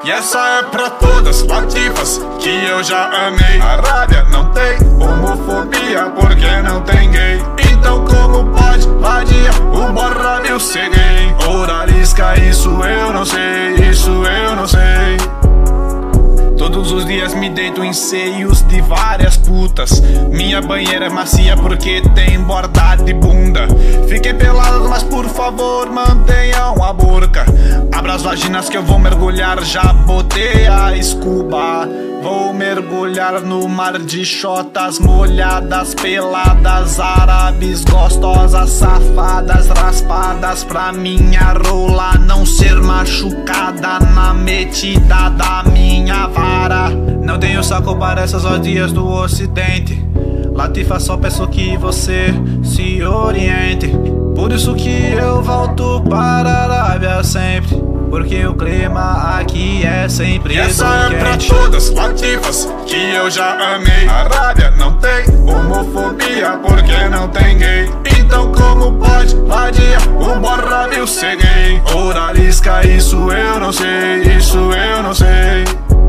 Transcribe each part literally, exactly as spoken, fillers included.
E essa é pra todas latifas que eu já amei. Arábia não tem homofobia porque não tem gay. Então como pode vadia o borra mil ser gay? Oralisca, isso eu não sei, isso eu não sei. Todos os dias me deito em seios de várias putas. Minha banheira é macia porque tem borda de bunda. Fiquem pelados, mas por favor mantenham a burca. Abra as vaginas que eu vou mergulhar. Já botei a escuba. Vou mergulhar no mar de chotas molhadas, peladas, árabes, gostosas, safadas, raspadas, pra minha rola não ser machucada na metida da minha vara. Não tenho saco para essas odias do ocidente. Latifa, só peço que você se oriente. Por isso que eu volto para a Arábia sempre, porque o clima aqui é sempre E essa é quente. pra todas latifas que eu já amei. Arábia não tem homofobia porque não tem gay. Então como pode vadia o borra mil ser gay? Oralisca, isso eu não sei, isso eu não sei.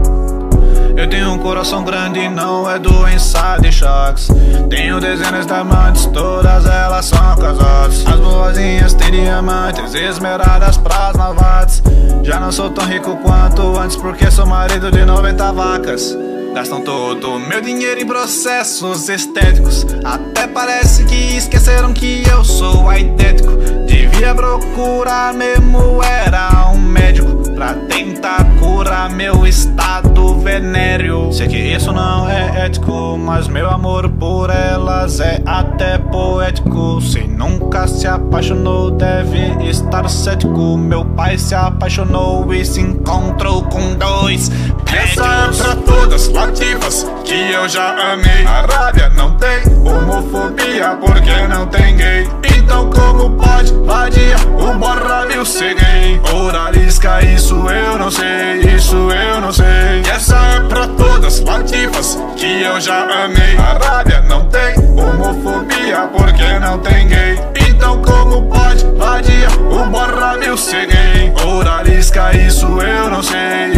Eu tenho um coração grande e não é doença de choques. Tenho dezenas de amantes, todas elas são casadas. As boazinhas têm diamantes, esmeradas pras malvadas. Já não sou tão rico quanto antes porque sou marido de noventa vacas. Gastam todo meu dinheiro em processos estéticos. Até parece que esqueceram que eu sou idêntico. Devia procurar mesmo, era um médico pra tentar curar meu estado venéreo. Sei que isso não é ético, mas meu amor por elas é até poético. Se nunca se apaixonou deve estar cético. Meu pai se apaixonou e se encontrou com dois Essa é prédios. pra todas latifas que eu já amei. Arábia não tem homofobia porque não tem gay. Então como pode vadia o borra mil ser gay? Oralisca, isso eu não sei, isso eu não sei. E essa é pra todas latifas que eu já amei. Arábia não tem homofobia porque não tem gay. Então como pode vadia o borra mil ser gay? Oralisca, isso eu não sei,